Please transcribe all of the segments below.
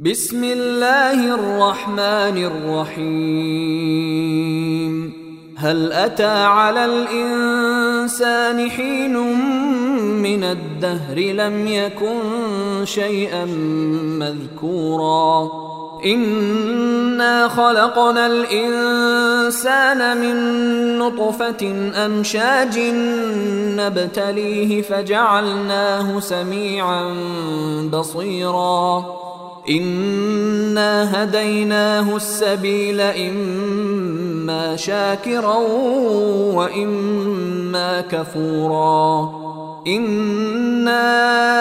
بسم الله الرحمن الرحيم. هل أتى على الإنسان حين من الدهر لم يكن شيئا مذكورا إنا خلقنا الإنسان من نطفة أمشاج نبتليه فجعلناه سميعا بصيرا إنا هديناه السبيل إما شاكرا وإما كفورا إنا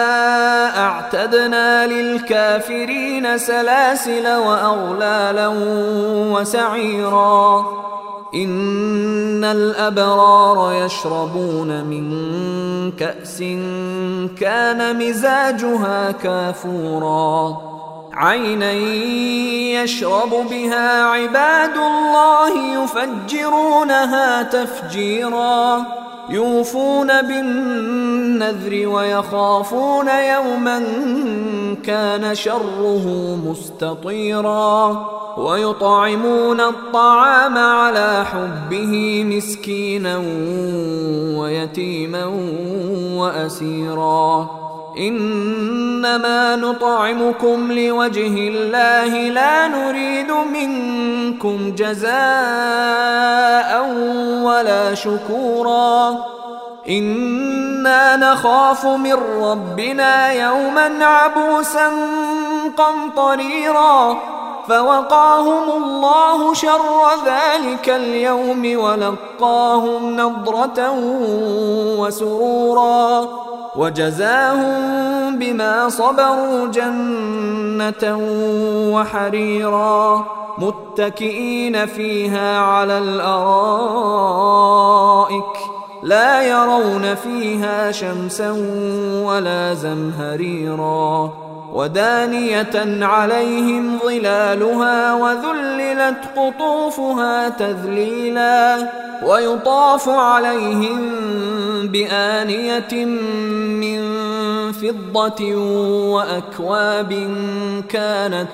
أعتدنا للكافرين سلاسل وأغلالا وسعيرا إن الأبرار يشربون من كأس كان مزاجها كافورا عينا يشرب بها عباد الله يفجرونها تفجيرا يوفون بالنذر ويخافون يوما كان شره مستطيرا ويطعمون الطعام على حبه مسكينا ويتيما وأسيرا إنما نطعمكم لوجه الله لا نريد منكم جزاء ولا شكورا إنا نخاف من ربنا يوما عبوسا قمطريرا فوقاهم الله شر ذلك اليوم ولقاهم نضرة وسرورا وجزاهم بما صبروا جنة وحريرا متكئين فيها على الأرائك لا يرون فيها شمسا ولا زمهريرا ودانية عليهم ظلالها وذللت قطوفها تذليلا ويطاف عليهم بآنية من فضة وأكواب كانت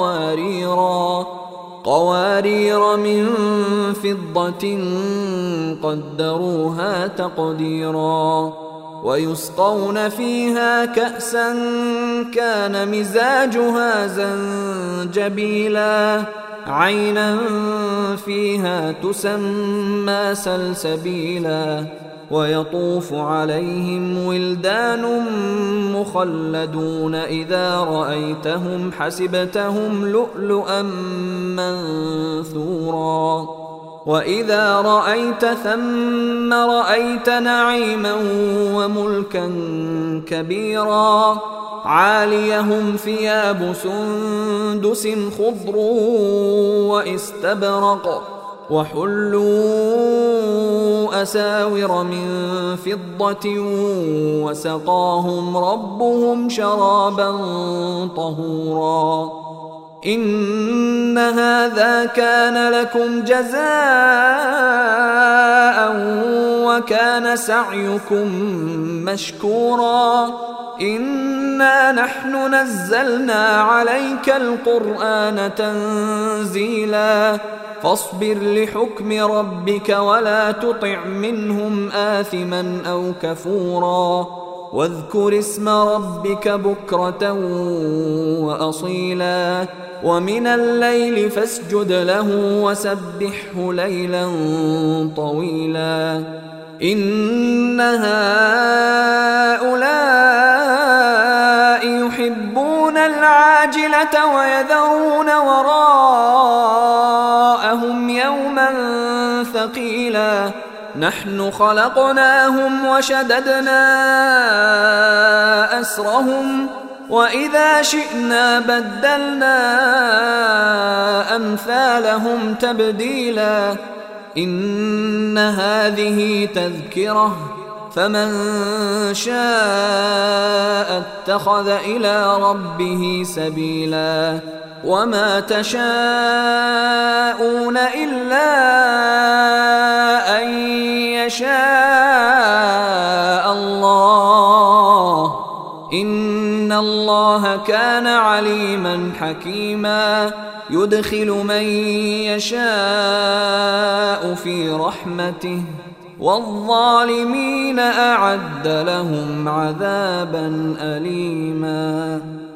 قوارير من فضة قدروها تقديرا ويسقون فيها كأسا كان مزاجها زنجبيلا عينا فيها تسمى سلسبيلا ويطوف عليهم ولدان مخلدون إذا رأيتهم حسبتهم لؤلؤا منثورا وإذا رأيت ثم رأيت نعيما وملكا كبيرا عاليهم ثياب سندس خضر واستبرق وحلوا أساور من فضة وسقاهم ربهم شرابا طهورا إن هذا كان لكم جزاء وكان سعيكم مشكورا إنا نحن نزلنا عليك القرآن تنزيلا فاصبر لحكم ربك ولا تطع منهم آثما أو كفورا واذكر اسم ربك بكرة وأصيلا ومن الليل فاسجد له وسبحه ليلا طويلا إن هؤلاء يحبون العاجلة ويذرون وراءهم يوما ثقيلا نحن خلقناهم وشددنا أسرهم وإذا شئنا بدلنا أمثالهم تبديلا إن هذه تذكرة فمن شاء اتخذ إلى ربه سبيلا وما تشاءون إلا أن يشاء الله إن الله كان عليما حكيما يدخل من يشاء في رحمته والظالمين أعد لهم عذابا أليما.